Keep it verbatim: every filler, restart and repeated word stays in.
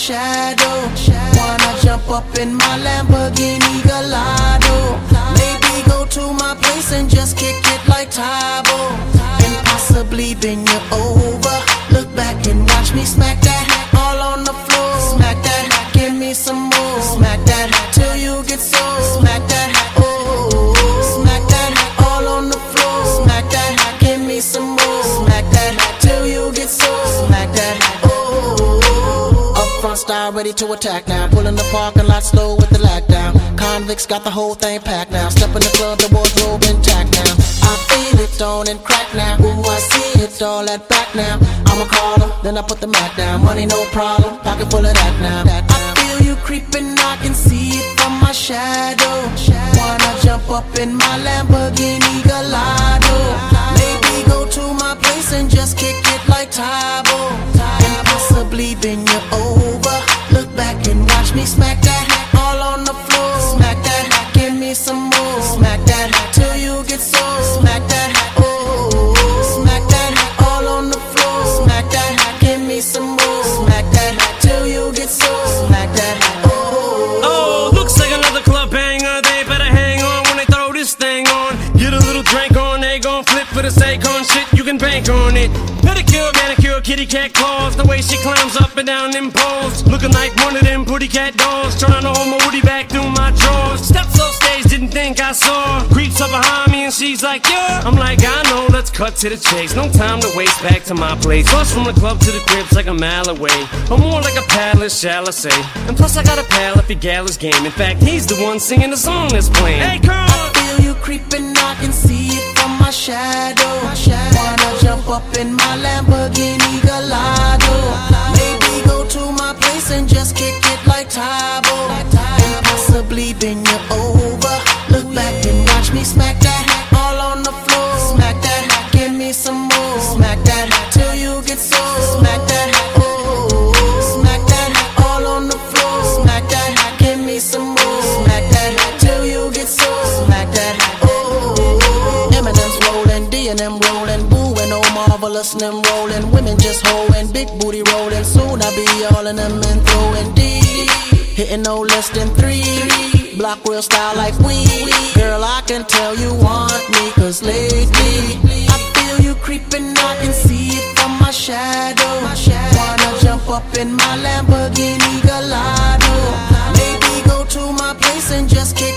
shadow. Wanna jump up in my Lamborghini Gallardo. Maybe go to my place and just kick it like Tae Bo. And possibly bend you over. Look back and watch me smack that all on the floor. Smack that, give me some more. Smack that till you get sore. Smack that, oh. Smack that all on the floor. Smack that, give me some more. Smack that till you get sore. Smack that, oh. Up front style ready to attack now. Pulling the parking lot slow with the lag down. Convicts got the whole thing packed now. Step in the club, the wardrobe intact now. I feel it on and crack now. Ooh, I see it all at back now. I'ma call her, then I put the mat down. Money no problem, pocket full of that now. I feel you creeping, I can see it from my shadow. Wanna jump up in my Lamborghini Gallardo. Maybe go to my place and just kick it like Tae Bo. And possibly bend you over. Look back and watch me smack that all on the floor. Smack that, give me some more. Smack that till you get sore. Smack that, oh. Smack that all on the floor. Smack that, give me some more. Smack that till you get sore. Smack that, oh. Oh, looks like another club banger. They better hang on when they throw this thing on. Get a little drink on, they gon' flip for the sake on shit. You can bank on it. Pedicure, manicure, kitty cat claws. The way she climbs up and down them poles, looking like one of them pretty cat dolls. Trying to hold my woody back through my drawers. Steps off stage, didn't think I saw. Creeps up behind me and she's like, yeah. I'm like, I know, let's cut to the chase. No time to waste, back to my place. Bus from the club to the crib's like a mile away, or more like a palace, shall I say. And plus I got a pal if he gal is game. In fact, he's the one singing the song that's playing. Hey, girl! I feel you creeping, I can see it from my shadow. Wanna jump up in my Lamborghini Gallardo. Maybe go to my place and just kick it like Tae Bo. And possibly bend you over. Look back and watch me smack that all on the floor. Smack that, give me some more. Smack that till you get sore. Smack that, oh. Smack that all on the floor. Smack that, give me some more. Smack that till you get sore. Smack that, oh. Eminem's rolling, D and M rolling, Boo and Oh Marvelous and them rolling. Women just hoeing, big booty rolling. Soon I be all in them and throwing D. Hitting no less than three. Block real style like we. Girl, I can tell you want me, cause lately I feel you creeping, I can see it from my shadow. Wanna jump up in my Lamborghini Gallardo. Maybe go to my place and just kick